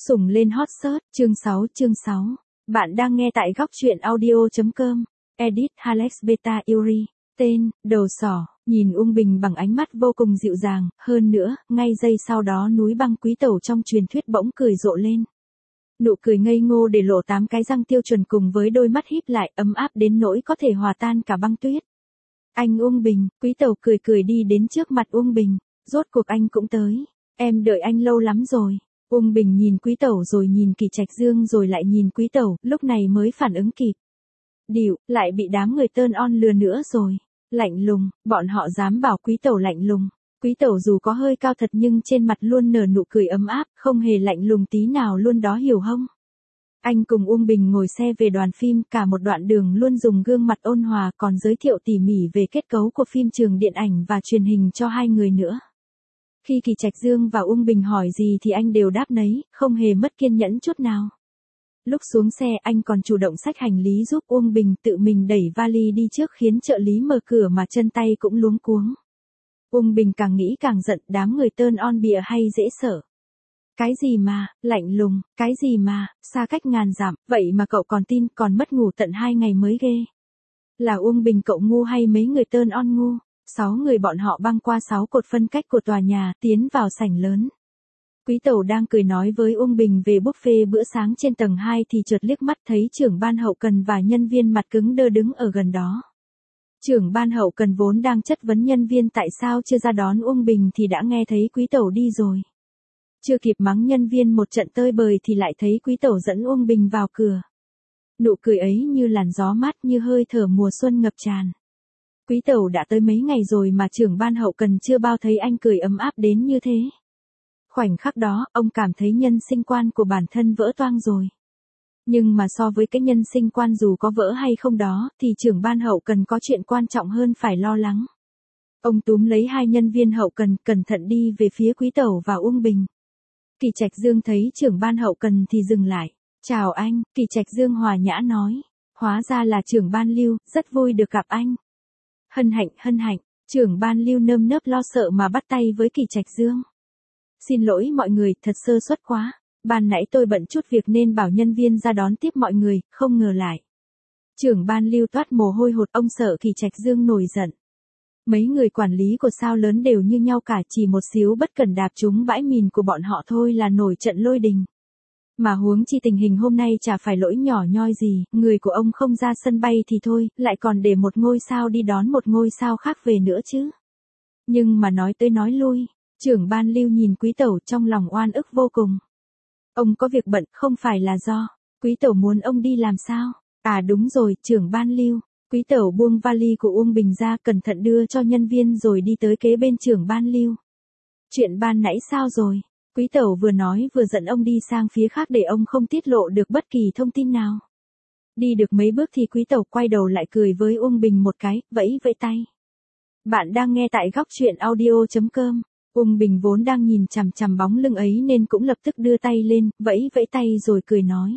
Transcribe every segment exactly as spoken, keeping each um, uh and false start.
Sủng lên hot search, chương sáu chương sáu. Bạn đang nghe tại góc truyện audio.com. Edit Alex Beta Yuri. Tên, đầu sỏ, nhìn Uông Bình bằng ánh mắt vô cùng dịu dàng, hơn nữa, ngay giây sau đó núi băng quý tẩu trong truyền thuyết bỗng cười rộ lên. Nụ cười ngây ngô để lộ tám cái răng tiêu chuẩn cùng với đôi mắt híp lại ấm áp đến nỗi có thể hòa tan cả băng tuyết. Anh Uông Bình, quý tẩu cười cười đi đến trước mặt Uông Bình. Rốt cuộc anh cũng tới. Em đợi anh lâu lắm rồi. Uông Bình nhìn quý tẩu rồi nhìn Kỳ Trạch Dương rồi lại nhìn quý tẩu, lúc này mới phản ứng kịp. Điệu, lại bị đám người tơn on lừa nữa rồi. Lạnh lùng, bọn họ dám bảo quý tẩu lạnh lùng. Quý tẩu dù có hơi cao thật nhưng trên mặt luôn nở nụ cười ấm áp, không hề lạnh lùng tí nào luôn đó hiểu không? Anh cùng Uông Bình ngồi xe về đoàn phim, cả một đoạn đường luôn dùng gương mặt ôn hòa còn giới thiệu tỉ mỉ về kết cấu của phim trường điện ảnh và truyền hình cho hai người nữa. Khi Kỳ Trạch Dương và Uông Bình hỏi gì thì anh đều đáp nấy, không hề mất kiên nhẫn chút nào. Lúc xuống xe anh còn chủ động xách hành lý giúp Uông Bình, tự mình đẩy vali đi trước khiến trợ lý mở cửa mà chân tay cũng luống cuống. Uông Bình càng nghĩ càng giận, đám người tơn on bịa hay dễ sợ. Cái gì mà, lạnh lùng, cái gì mà, xa cách ngàn dặm, vậy mà cậu còn tin, còn mất ngủ tận hai ngày mới ghê. Là Uông Bình cậu ngu hay mấy người tơn on ngu? Sáu người bọn họ băng qua sáu cột phân cách của tòa nhà, tiến vào sảnh lớn. Quý tẩu đang cười nói với Uông Bình về buffet bữa sáng trên tầng hai thì chợt liếc mắt thấy trưởng ban hậu cần và nhân viên mặt cứng đơ đứng ở gần đó. Trưởng ban hậu cần vốn đang chất vấn nhân viên tại sao chưa ra đón Uông Bình thì đã nghe thấy quý tẩu đi rồi. Chưa kịp mắng nhân viên một trận tơi bời thì lại thấy quý tẩu dẫn Uông Bình vào cửa. Nụ cười ấy như làn gió mát như hơi thở mùa xuân ngập tràn. Quý tẩu đã tới mấy ngày rồi mà trưởng ban hậu cần chưa bao thấy anh cười ấm áp đến như thế. Khoảnh khắc đó, ông cảm thấy nhân sinh quan của bản thân vỡ toang rồi. Nhưng mà so với cái nhân sinh quan dù có vỡ hay không đó, thì trưởng ban hậu cần có chuyện quan trọng hơn phải lo lắng. Ông túm lấy hai nhân viên hậu cần, cẩn thận đi về phía quý tẩu và Uông Bình. Kỳ Trạch Dương thấy trưởng ban hậu cần thì dừng lại. Chào anh, Kỳ Trạch Dương hòa nhã nói. Hóa ra là trưởng ban Lưu, rất vui được gặp anh. Hân hạnh, hân hạnh, trưởng ban Lưu nơm nớp lo sợ mà bắt tay với Kỳ Trạch Dương. Xin lỗi mọi người, thật sơ suất quá. Ban nãy tôi bận chút việc nên bảo nhân viên ra đón tiếp mọi người, không ngờ lại. Trưởng ban Lưu toát mồ hôi hột, ông sợ Kỳ Trạch Dương nổi giận. Mấy người quản lý của sao lớn đều như nhau cả, chỉ một xíu bất cẩn đạp trúng bãi mìn của bọn họ thôi là nổi trận lôi đình. Mà huống chi tình hình hôm nay chả phải lỗi nhỏ nhoi gì, người của ông không ra sân bay thì thôi, lại còn để một ngôi sao đi đón một ngôi sao khác về nữa chứ. Nhưng mà nói tới nói lui, trưởng ban Lưu nhìn quý tẩu trong lòng oan ức vô cùng. Ông có việc bận, không phải là do quý tẩu muốn ông đi làm sao? À đúng rồi, trưởng ban Lưu. Quý tẩu buông vali của Uông Bình ra, cẩn thận đưa cho nhân viên rồi đi tới kế bên trưởng ban Lưu. Chuyện ban nãy sao rồi? Quý tẩu vừa nói vừa dẫn ông đi sang phía khác để ông không tiết lộ được bất kỳ thông tin nào. Đi được mấy bước thì quý tẩu quay đầu lại cười với Uông Bình một cái, vẫy vẫy tay. Bạn đang nghe tại góc truyện audio.com. Uông Bình vốn đang nhìn chằm chằm bóng lưng ấy nên cũng lập tức đưa tay lên, vẫy vẫy tay rồi cười nói.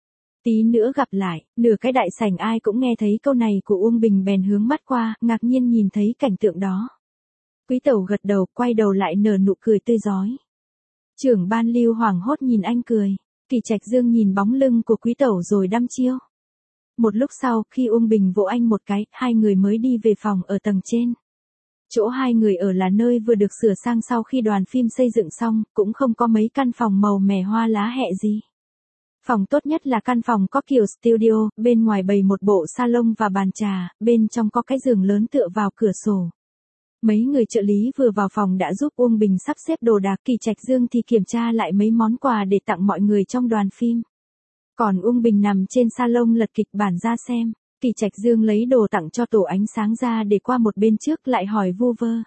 Tí nữa gặp lại, nửa cái đại sảnh ai cũng nghe thấy câu này của Uông Bình bèn hướng mắt qua, ngạc nhiên nhìn thấy cảnh tượng đó. Quý tẩu gật đầu, quay đầu lại nở nụ cười tươi rói. Trưởng ban Lưu hoảng hốt nhìn anh cười. Kỳ Trạch Dương nhìn bóng lưng của quý tẩu rồi đăm chiêu. Một lúc sau, khi Uông Bình vỗ anh một cái, hai người mới đi về phòng ở tầng trên. Chỗ hai người ở là nơi vừa được sửa sang sau khi đoàn phim xây dựng xong, cũng không có mấy căn phòng màu mè hoa lá hẹ gì. Phòng tốt nhất là căn phòng có kiểu studio, bên ngoài bày một bộ salon và bàn trà, bên trong có cái giường lớn tựa vào cửa sổ. Mấy người trợ lý vừa vào phòng đã giúp Uông Bình sắp xếp đồ đạc, Kỳ Trạch Dương thì kiểm tra lại mấy món quà để tặng mọi người trong đoàn phim. Còn Uông Bình nằm trên salon lật kịch bản ra xem. Kỳ Trạch Dương lấy đồ tặng cho tổ ánh sáng ra để qua một bên trước lại hỏi vu vơ.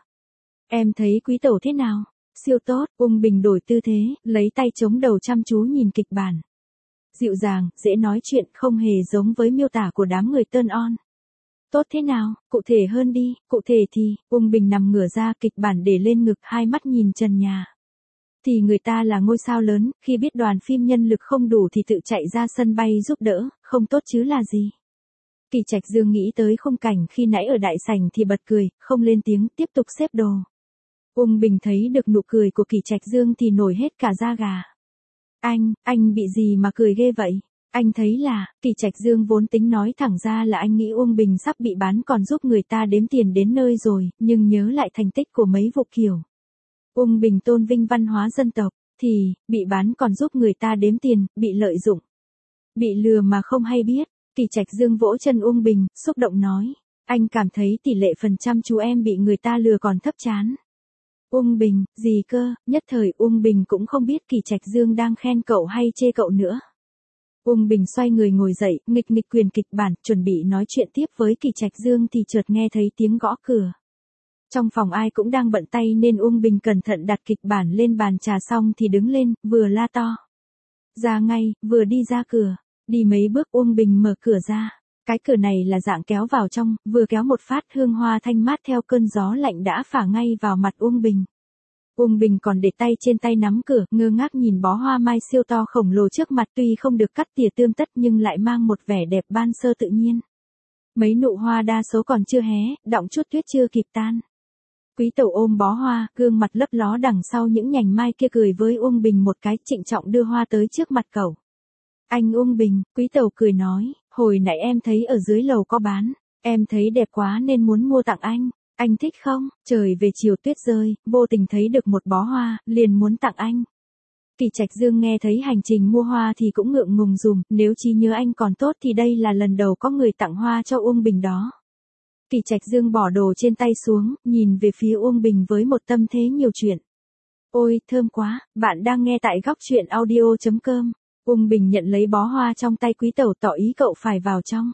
Em thấy quý tẩu thế nào? Siêu tốt, Uông Bình đổi tư thế, lấy tay chống đầu chăm chú nhìn kịch bản. Dịu dàng, dễ nói chuyện, không hề giống với miêu tả của đám người tơn on. Tốt thế nào, cụ thể hơn đi, cụ thể thì, Uông Bình nằm ngửa ra, kịch bản để lên ngực, hai mắt nhìn trần nhà. Thì người ta là ngôi sao lớn, khi biết đoàn phim nhân lực không đủ thì tự chạy ra sân bay giúp đỡ, không tốt chứ là gì. Kỳ Trạch Dương nghĩ tới khung cảnh khi nãy ở đại sảnh thì bật cười, không lên tiếng, tiếp tục xếp đồ. Uông Bình thấy được nụ cười của Kỳ Trạch Dương thì nổi hết cả da gà. Anh, anh bị gì mà cười ghê vậy? Anh thấy là, Kỳ Trạch Dương vốn tính nói thẳng ra là anh nghĩ Uông Bình sắp bị bán còn giúp người ta đếm tiền đến nơi rồi, nhưng nhớ lại thành tích của mấy vụ kiểu. Uông Bình tôn vinh văn hóa dân tộc, thì, bị bán còn giúp người ta đếm tiền, bị lợi dụng. Bị lừa mà không hay biết, Kỳ Trạch Dương vỗ chân Uông Bình, xúc động nói. Anh cảm thấy tỷ lệ phần trăm chú em bị người ta lừa còn thấp chán. Uông Bình, gì cơ, nhất thời Uông Bình cũng không biết Kỳ Trạch Dương đang khen cậu hay chê cậu nữa. Uông Bình xoay người ngồi dậy, nghịch nghịch quyền kịch bản, chuẩn bị nói chuyện tiếp với Kỳ Trạch Dương thì chợt nghe thấy tiếng gõ cửa. Trong phòng ai cũng đang bận tay nên Uông Bình cẩn thận đặt kịch bản lên bàn trà xong thì đứng lên, vừa la to. Ra ngay, vừa đi ra cửa, đi mấy bước Uông Bình mở cửa ra. Cái cửa này là dạng kéo vào trong, vừa kéo một phát hương hoa thanh mát theo cơn gió lạnh đã phả ngay vào mặt Uông Bình. Uông Bình còn để tay trên tay nắm cửa, ngơ ngác nhìn bó hoa mai siêu to khổng lồ trước mặt tuy không được cắt tỉa tươm tất nhưng lại mang một vẻ đẹp ban sơ tự nhiên. Mấy nụ hoa đa số còn chưa hé, đọng chút tuyết chưa kịp tan. Quý tẩu ôm bó hoa, gương mặt lấp ló đằng sau những nhành mai kia cười với Uông Bình một cái, trịnh trọng đưa hoa tới trước mặt cậu. Anh Uông Bình, quý tẩu cười nói, hồi nãy em thấy ở dưới lầu có bán, em thấy đẹp quá nên muốn mua tặng anh, anh thích không? Trời về chiều tuyết rơi, vô tình thấy được một bó hoa, liền muốn tặng anh. Kỳ Trạch Dương nghe thấy hành trình mua hoa thì cũng ngượng ngùng dùm, nếu trí nhớ anh còn tốt thì đây là lần đầu có người tặng hoa cho Uông Bình đó. Kỳ Trạch Dương bỏ đồ trên tay xuống, nhìn về phía Uông Bình với một tâm thế nhiều chuyện. Ôi, thơm quá, bạn đang nghe tại góc truyện audio chấm com. Uông Bình nhận lấy bó hoa trong tay quý tẩu tỏ ý cậu phải vào trong.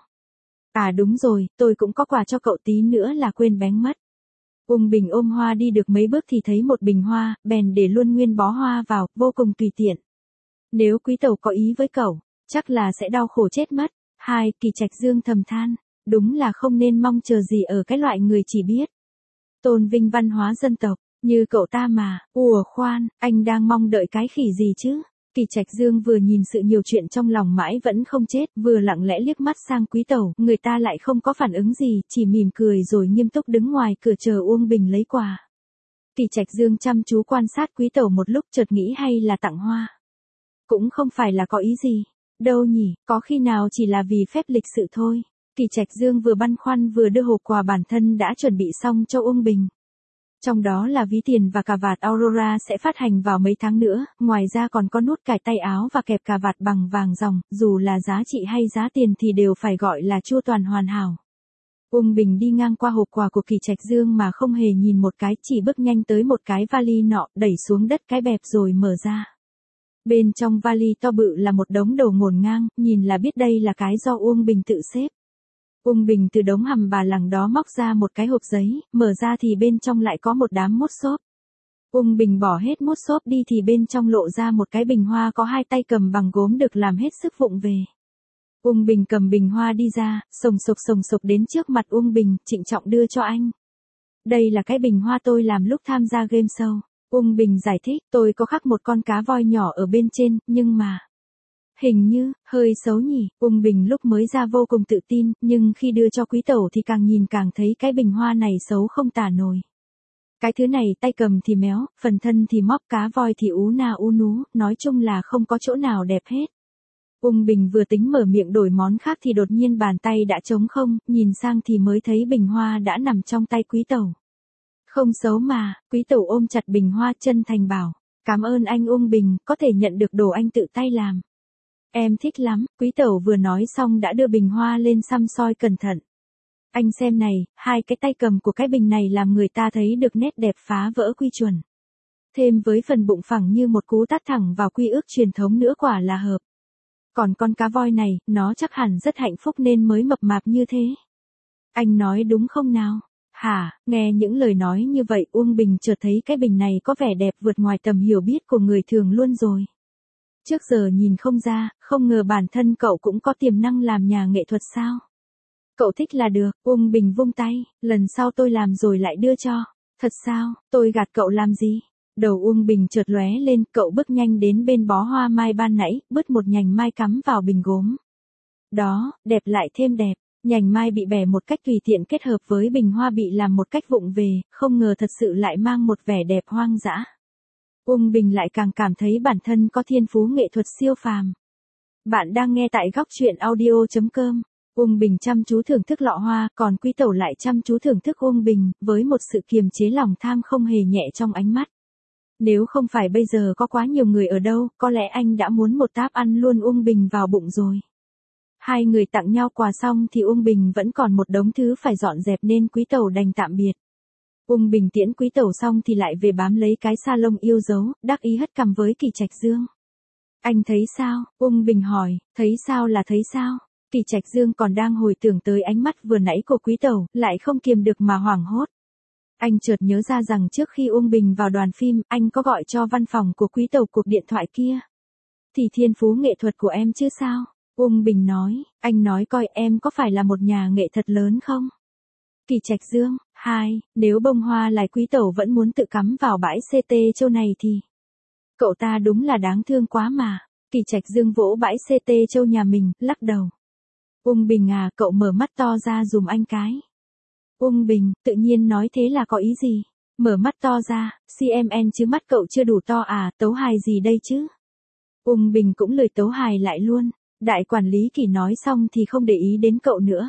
À đúng rồi, tôi cũng có quà cho cậu tí nữa là quên bén mất. Uông Bình ôm hoa đi được mấy bước thì thấy một bình hoa, bèn để luôn nguyên bó hoa vào, vô cùng tùy tiện. Nếu quý tẩu có ý với cậu, chắc là sẽ đau khổ chết mất. Hai, Kỳ Trạch Dương thầm than, đúng là không nên mong chờ gì ở cái loại người chỉ biết tôn vinh văn hóa dân tộc, như cậu ta mà. Ủa khoan, anh đang mong đợi cái khỉ gì chứ? Kỳ Trạch Dương vừa nhìn sự nhiều chuyện trong lòng mãi vẫn không chết, vừa lặng lẽ liếc mắt sang quý tẩu, người ta lại không có phản ứng gì, chỉ mỉm cười rồi nghiêm túc đứng ngoài cửa chờ Uông Bình lấy quà. Kỳ Trạch Dương chăm chú quan sát quý tẩu một lúc chợt nghĩ hay là tặng hoa. Cũng không phải là có ý gì, đâu nhỉ, có khi nào chỉ là vì phép lịch sự thôi. Kỳ Trạch Dương vừa băn khoăn vừa đưa hộp quà bản thân đã chuẩn bị xong cho Uông Bình. Trong đó là ví tiền và cà vạt Aurora sẽ phát hành vào mấy tháng nữa, ngoài ra còn có nút cài tay áo và kẹp cà vạt bằng vàng ròng, dù là giá trị hay giá tiền thì đều phải gọi là chu toàn hoàn hảo. Uông Bình đi ngang qua hộp quà của Kỳ Trạch Dương mà không hề nhìn một cái, chỉ bước nhanh tới một cái vali nọ, đẩy xuống đất cái bẹp rồi mở ra. Bên trong vali to bự là một đống đồ ngổn ngang, nhìn là biết đây là cái do Uông Bình tự xếp. Uông Bình từ đống hầm bà lằng đó móc ra một cái hộp giấy, mở ra thì bên trong lại có một đám mút xốp. Uông Bình bỏ hết mút xốp đi thì bên trong lộ ra một cái bình hoa có hai tay cầm bằng gốm được làm hết sức vụng về. Uông Bình cầm bình hoa đi ra, sồng sộc sồng sộc đến trước mặt Uông Bình, trịnh trọng đưa cho anh. Đây là cái bình hoa tôi làm lúc tham gia game show. Uông Bình giải thích, tôi có khắc một con cá voi nhỏ ở bên trên, nhưng mà... hình như, hơi xấu nhỉ. Uông Bình lúc mới ra vô cùng tự tin, nhưng khi đưa cho quý tẩu thì càng nhìn càng thấy cái bình hoa này xấu không tả nổi. Cái thứ này tay cầm thì méo, phần thân thì móc, cá voi thì ú na ú nú, nói chung là không có chỗ nào đẹp hết. Uông Bình vừa tính mở miệng đổi món khác thì đột nhiên bàn tay đã trống không, nhìn sang thì mới thấy bình hoa đã nằm trong tay quý tẩu. Không xấu mà, quý tẩu ôm chặt bình hoa chân thành bảo, cảm ơn anh Uông Bình, có thể nhận được đồ anh tự tay làm. Em thích lắm, quý tẩu vừa nói xong đã đưa bình hoa lên xăm soi cẩn thận. Anh xem này, hai cái tay cầm của cái bình này làm người ta thấy được nét đẹp phá vỡ quy chuẩn. Thêm với phần bụng phẳng như một cú tát thẳng vào quy ước truyền thống nữa quả là hợp. Còn con cá voi này, nó chắc hẳn rất hạnh phúc nên mới mập mạp như thế. Anh nói đúng không nào? Hả, nghe những lời nói như vậy Uông Bình chợt thấy cái bình này có vẻ đẹp vượt ngoài tầm hiểu biết của người thường luôn rồi. Trước giờ nhìn không ra, không ngờ bản thân cậu cũng có tiềm năng làm nhà nghệ thuật sao? Cậu thích là được, Uông Bình vung tay, lần sau tôi làm rồi lại đưa cho. Thật sao, tôi gạt cậu làm gì? Đầu Uông Bình chợt lóe lên, cậu bước nhanh đến bên bó hoa mai ban nãy, bứt một nhành mai cắm vào bình gốm. Đó, đẹp lại thêm đẹp, nhành mai bị bẻ một cách tùy tiện kết hợp với bình hoa bị làm một cách vụng về, không ngờ thật sự lại mang một vẻ đẹp hoang dã. Uông Bình lại càng cảm thấy bản thân có thiên phú nghệ thuật siêu phàm. Bạn đang nghe tại góc truyện audio.com. Uông Bình chăm chú thưởng thức lọ hoa, còn Quý Tẩu lại chăm chú thưởng thức Uông Bình, với một sự kiềm chế lòng tham không hề nhẹ trong ánh mắt. Nếu không phải bây giờ có quá nhiều người ở đâu, có lẽ anh đã muốn một táp ăn luôn Uông Bình vào bụng rồi. Hai người tặng nhau quà xong thì Uông Bình vẫn còn một đống thứ phải dọn dẹp nên Quý Tẩu đành tạm biệt. Uông Bình tiễn Quý Tẩu xong thì lại về bám lấy cái sa lông yêu dấu, đắc ý hất cằm với Kỳ Trạch Dương. Anh thấy sao? Uông Bình hỏi, thấy sao là thấy sao? Kỳ Trạch Dương còn đang hồi tưởng tới ánh mắt vừa nãy của Quý Tẩu, lại không kiềm được mà hoảng hốt. Anh chợt nhớ ra rằng trước khi Uông Bình vào đoàn phim, anh có gọi cho văn phòng của Quý Tẩu cuộc điện thoại kia. Thì thiên phú nghệ thuật của em chứ sao? Uông Bình nói, anh nói coi em có phải là một nhà nghệ thuật lớn không? Kỳ Trạch Dương, hai, nếu bông hoa lại Quý Tẩu vẫn muốn tự cắm vào bãi xê tê châu này thì... Cậu ta đúng là đáng thương quá mà. Kỳ Trạch Dương vỗ bãi xê tê châu nhà mình, lắc đầu. Uông Bình à, cậu mở mắt to ra dùm anh cái. Uông Bình, tự nhiên nói thế là có ý gì? Mở mắt to ra, xê em en chứ mắt cậu chưa đủ to à, tấu hài gì đây chứ? Uông Bình cũng lười tấu hài lại luôn. Đại quản lý Kỳ nói xong thì không để ý đến cậu nữa.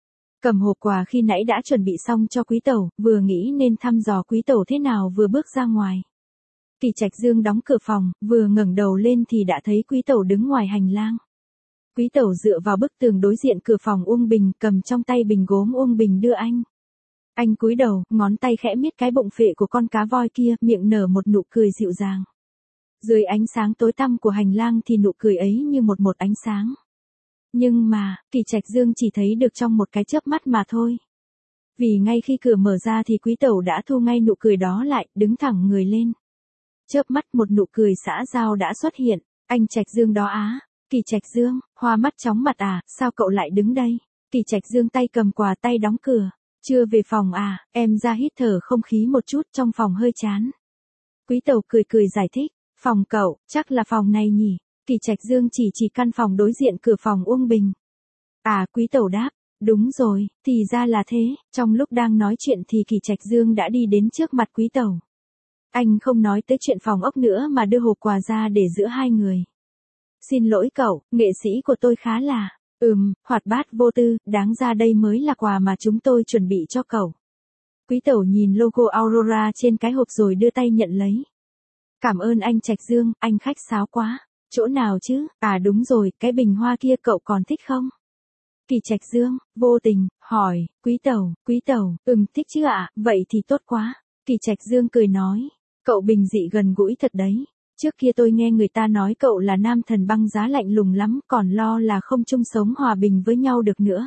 Cầm hộp quà khi nãy đã chuẩn bị xong cho Quý Tẩu, vừa nghĩ nên thăm dò Quý Tẩu thế nào vừa bước ra ngoài. Kỳ Trạch Dương đóng cửa phòng, vừa ngẩng đầu lên thì đã thấy Quý Tẩu đứng ngoài hành lang. Quý Tẩu dựa vào bức tường đối diện cửa phòng Uông Bình, cầm trong tay bình gốm Uông Bình đưa anh. Anh cúi đầu, ngón tay khẽ miết cái bụng phệ của con cá voi kia, miệng nở một nụ cười dịu dàng. Dưới ánh sáng tối tăm của hành lang thì nụ cười ấy như một một ánh sáng. Nhưng mà, Kỳ Trạch Dương chỉ thấy được trong một cái chớp mắt mà thôi. Vì ngay khi cửa mở ra thì Quý Tẩu đã thu ngay nụ cười đó lại, đứng thẳng người lên. Chớp mắt một nụ cười xã giao đã xuất hiện, anh Trạch Dương đó á. Kỳ Trạch Dương, hoa mắt chóng mặt à, sao cậu lại đứng đây? Kỳ Trạch Dương tay cầm quà tay đóng cửa. Chưa về phòng à, em ra hít thở không khí một chút, trong phòng hơi chán. Quý Tẩu cười cười giải thích, phòng cậu, chắc là phòng này nhỉ? Kỳ Trạch Dương chỉ chỉ căn phòng đối diện cửa phòng Uông Bình. À, Quý Tẩu đáp, đúng rồi, thì ra là thế. Trong lúc đang nói chuyện thì Kỳ Trạch Dương đã đi đến trước mặt Quý Tẩu. Anh không nói tới chuyện phòng ốc nữa mà đưa hộp quà ra để giữa hai người. Xin lỗi cậu, nghệ sĩ của tôi khá là, ừm, hoạt bát vô tư, đáng ra đây mới là quà mà chúng tôi chuẩn bị cho cậu. Quý Tẩu nhìn logo Aurora trên cái hộp rồi đưa tay nhận lấy. Cảm ơn anh Trạch Dương, anh khách sáo quá. Chỗ nào chứ? À đúng rồi, cái bình hoa kia cậu còn thích không? Kỳ Trạch Dương, vô tình, hỏi, Quý Tẩu, Quý Tẩu, ừm thích chứ ạ, à? Vậy thì tốt quá. Kỳ Trạch Dương cười nói, cậu bình dị gần gũi thật đấy. Trước kia tôi nghe người ta nói cậu là nam thần băng giá lạnh lùng lắm, còn lo là không chung sống hòa bình với nhau được nữa.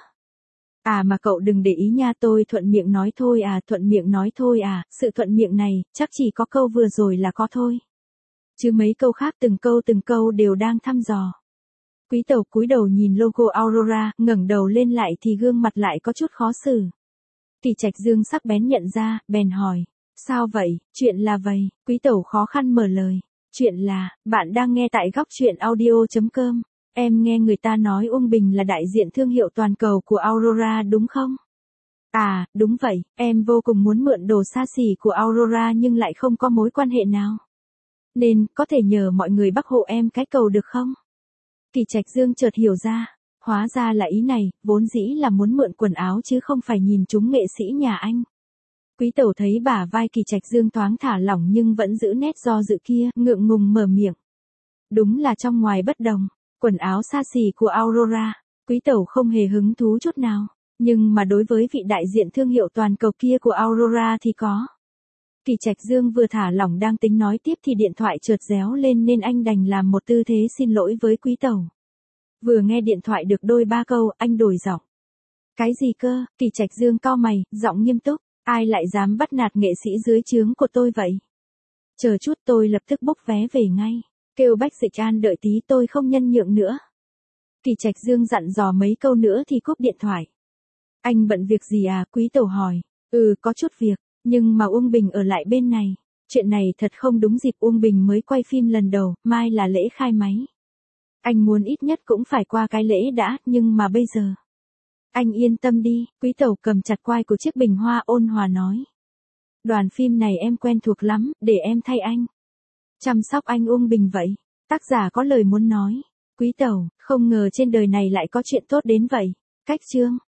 À mà cậu đừng để ý nha, tôi thuận miệng nói thôi à, thuận miệng nói thôi à, sự thuận miệng này, chắc chỉ có câu vừa rồi là có thôi. Chứ mấy câu khác từng câu từng câu đều đang thăm dò. Quý Tẩu cúi đầu nhìn logo Aurora, ngẩng đầu lên lại thì gương mặt lại có chút khó xử. Kỳ Trạch Dương sắc bén nhận ra, bèn hỏi, sao vậy, chuyện là vậy, Quý Tẩu khó khăn mở lời. Chuyện là, bạn đang nghe tại góc truyện audio.com. Em nghe người ta nói Uông Bình là đại diện thương hiệu toàn cầu của Aurora đúng không? À, đúng vậy, em vô cùng muốn mượn đồ xa xỉ của Aurora nhưng lại không có mối quan hệ nào. Nên, có thể nhờ mọi người bác hộ em cái cầu được không? Kỳ Trạch Dương chợt hiểu ra, hóa ra là ý này, vốn dĩ là muốn mượn quần áo chứ không phải nhìn chúng nghệ sĩ nhà anh. Quý Tẩu thấy bả vai Kỳ Trạch Dương thoáng thả lỏng nhưng vẫn giữ nét do dự kia, ngượng ngùng mở miệng. Đúng là trong ngoài bất đồng, quần áo xa xỉ của Aurora, Quý Tẩu không hề hứng thú chút nào, nhưng mà đối với vị đại diện thương hiệu toàn cầu kia của Aurora thì có. Kỳ Trạch Dương vừa thả lỏng đang tính nói tiếp thì điện thoại chợt réo lên nên anh đành làm một tư thế xin lỗi với Quý Tẩu. Vừa nghe điện thoại được đôi ba câu, anh đổi giọng. Cái gì cơ? Kỳ Trạch Dương cau mày, giọng nghiêm túc. Ai lại dám bắt nạt nghệ sĩ dưới trướng của tôi vậy? Chờ chút, tôi lập tức bốc vé về ngay. Kêu Bách Dịch An đợi tí, tôi không nhân nhượng nữa. Kỳ Trạch Dương dặn dò mấy câu nữa thì cúp điện thoại. Anh bận việc gì à? Quý Tẩu hỏi. Ừ, có chút việc, nhưng mà Uông Bình ở lại bên này. Chuyện này thật không đúng dịp, Uông Bình mới quay phim lần đầu, mai là lễ khai máy. Anh muốn ít nhất cũng phải qua cái lễ đã, nhưng mà bây giờ... Anh yên tâm đi, Quý Tẩu cầm chặt quai của chiếc bình hoa ôn hòa nói. Đoàn phim này em quen thuộc lắm, để em thay anh. chăm sóc anh Uông Bình vậy. Tác giả có lời muốn nói. Quý tẩu, không ngờ trên đời này lại có chuyện tốt đến vậy. Cách chương.